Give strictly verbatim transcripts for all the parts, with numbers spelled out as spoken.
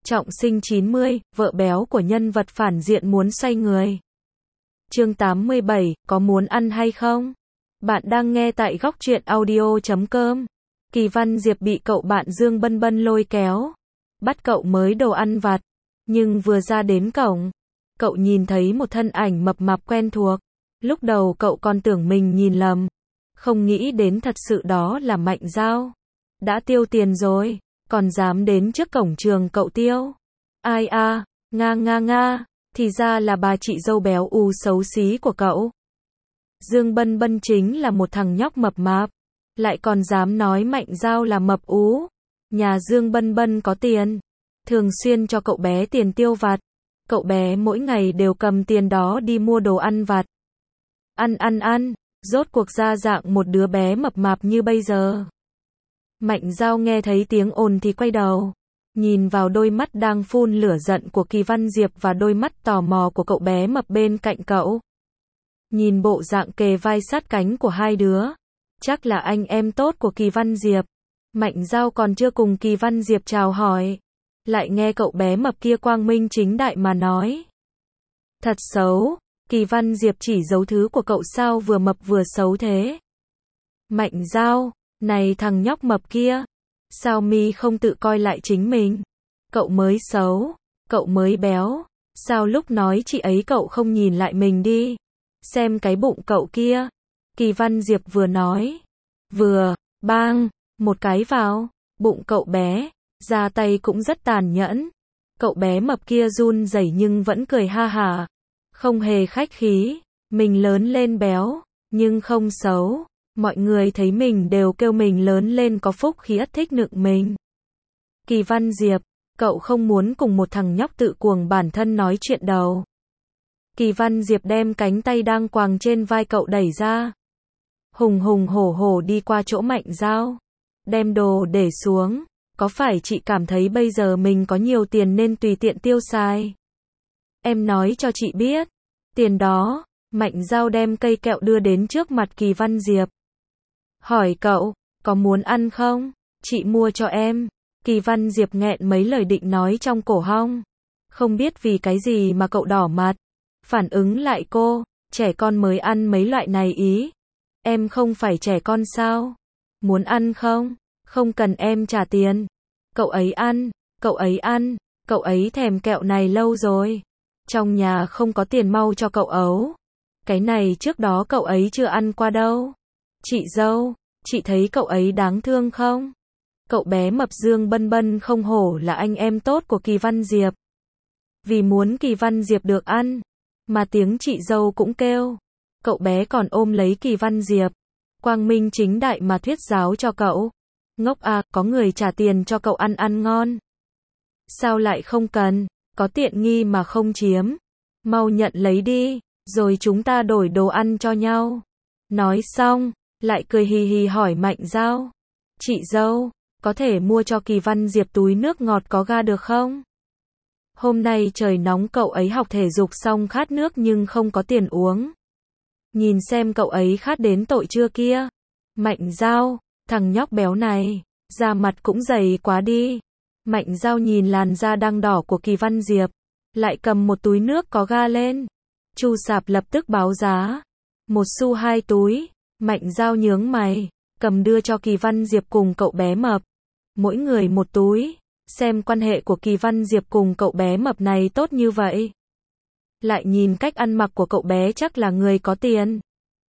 Trọng sinh chín mươi, vợ béo của nhân vật phản diện muốn xoay người. Chương tám mươi bảy, có muốn ăn hay không? Bạn đang nghe tại góc truyện audio chấm com. Kỳ Văn Diệp bị cậu bạn Dương Bân Bân lôi kéo, bắt cậu mới đồ ăn vặt. Nhưng vừa ra đến cổng, cậu nhìn thấy một thân ảnh mập mạp quen thuộc. Lúc đầu cậu còn tưởng mình nhìn lầm, không nghĩ đến thật sự đó là Mạnh Dao. Đã tiêu tiền rồi, còn dám đến trước cổng trường cậu tiêu. Ai a, nga nga nga, thì ra là bà chị dâu béo ú xấu xí của cậu. Dương Bân Bân chính là một thằng nhóc mập mạp, lại còn dám nói Mạnh Dao là mập ú. Nhà Dương Bân Bân có tiền, thường xuyên cho cậu bé tiền tiêu vặt. Cậu bé mỗi ngày đều cầm tiền đó đi mua đồ ăn vặt. Ăn ăn ăn, rốt cuộc ra dạng một đứa bé mập mạp như bây giờ. Mạnh Dao nghe thấy tiếng ồn thì quay đầu, nhìn vào đôi mắt đang phun lửa giận của Kỳ Văn Diệp và đôi mắt tò mò của cậu bé mập bên cạnh cậu. Nhìn bộ dạng kề vai sát cánh của hai đứa, chắc là anh em tốt của Kỳ Văn Diệp. Mạnh Dao còn chưa cùng Kỳ Văn Diệp chào hỏi, lại nghe cậu bé mập kia quang minh chính đại mà nói. Thật xấu, Kỳ Văn Diệp chỉ giấu thứ của cậu sao vừa mập vừa xấu thế. Mạnh Dao, này thằng nhóc mập kia, sao mi không tự coi lại chính mình? Cậu mới xấu, cậu mới béo, sao lúc nói chị ấy cậu không nhìn lại mình đi? Xem cái bụng cậu kia. Kỳ Văn Diệp vừa nói, vừa, bang, một cái vào, bụng cậu bé, ra tay cũng rất tàn nhẫn. Cậu bé mập kia run rẩy nhưng vẫn cười ha hả, không hề khách khí, mình lớn lên béo, nhưng không xấu. Mọi người thấy mình đều kêu mình lớn lên có phúc khí ất thích nựng mình. Kỳ Văn Diệp, cậu không muốn cùng một thằng nhóc tự cuồng bản thân nói chuyện đầu. Kỳ Văn Diệp đem cánh tay đang quàng trên vai cậu đẩy ra. Hùng hùng hổ hổ đi qua chỗ Mạnh Dao, đem đồ để xuống. Có phải chị cảm thấy bây giờ mình có nhiều tiền nên tùy tiện tiêu xài? Em nói cho chị biết, tiền đó. Mạnh Dao đem cây kẹo đưa đến trước mặt Kỳ Văn Diệp. Hỏi cậu, có muốn ăn không? Chị mua cho em. Kỳ Văn Diệp nghẹn mấy lời định nói trong cổ họng. Không biết vì cái gì mà cậu đỏ mặt. Phản ứng lại cô, trẻ con mới ăn mấy loại này ý. Em không phải trẻ con sao? Muốn ăn không? Không cần em trả tiền. Cậu ấy ăn, cậu ấy ăn, cậu ấy thèm kẹo này lâu rồi. Trong nhà không có tiền mau cho cậu ấu. Cái này trước đó cậu ấy chưa ăn qua đâu. Chị dâu, chị thấy cậu ấy đáng thương không? Cậu bé mập Dương Bân Bân không hổ là anh em tốt của Kỳ Văn Diệp. Vì muốn Kỳ Văn Diệp được ăn, mà tiếng chị dâu cũng kêu. Cậu bé còn ôm lấy Kỳ Văn Diệp, quang minh chính đại mà thuyết giáo cho cậu. Ngốc à, có người trả tiền cho cậu ăn ăn ngon. Sao lại không cần, có tiện nghi mà không chiếm. Mau nhận lấy đi, rồi chúng ta đổi đồ ăn cho nhau. Nói xong, lại cười hì hì hỏi Mạnh Dao. Chị dâu, có thể mua cho Kỳ Văn Diệp túi nước ngọt có ga được không? Hôm nay trời nóng cậu ấy học thể dục xong khát nước nhưng không có tiền uống. Nhìn xem cậu ấy khát đến tội chưa kia. Mạnh Dao, thằng nhóc béo này, da mặt cũng dày quá đi. Mạnh Dao nhìn làn da đang đỏ của Kỳ Văn Diệp, lại cầm một túi nước có ga lên. Chu sạp lập tức báo giá. Một xu hai túi. Mạnh Dao nhướng mày, cầm đưa cho Kỳ Văn Diệp cùng cậu bé mập. Mỗi người một túi. Xem quan hệ của Kỳ Văn Diệp cùng cậu bé mập này tốt như vậy. Lại nhìn cách ăn mặc của cậu bé chắc là người có tiền.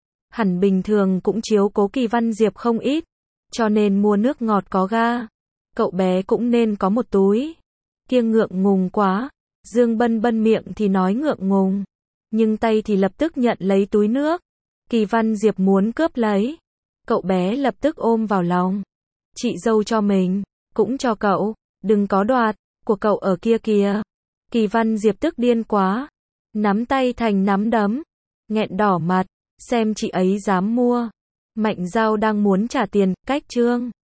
Hẳn bình thường cũng chiếu cố Kỳ Văn Diệp không ít, cho nên mua nước ngọt có ga. Cậu bé cũng nên có một túi. Kiêng ngượng ngùng quá. Dương Bân Bân miệng thì nói ngượng ngùng, nhưng tay thì lập tức nhận lấy túi nước. Kỳ Văn Diệp muốn cướp lấy. Cậu bé lập tức ôm vào lòng. Chị dâu cho mình, cũng cho cậu, đừng có đoạt, của cậu ở kia kìa. Kỳ Văn Diệp tức điên quá, nắm tay thành nắm đấm, nghẹn đỏ mặt, xem chị ấy dám mua. Mạnh Dao đang muốn trả tiền, cách trương.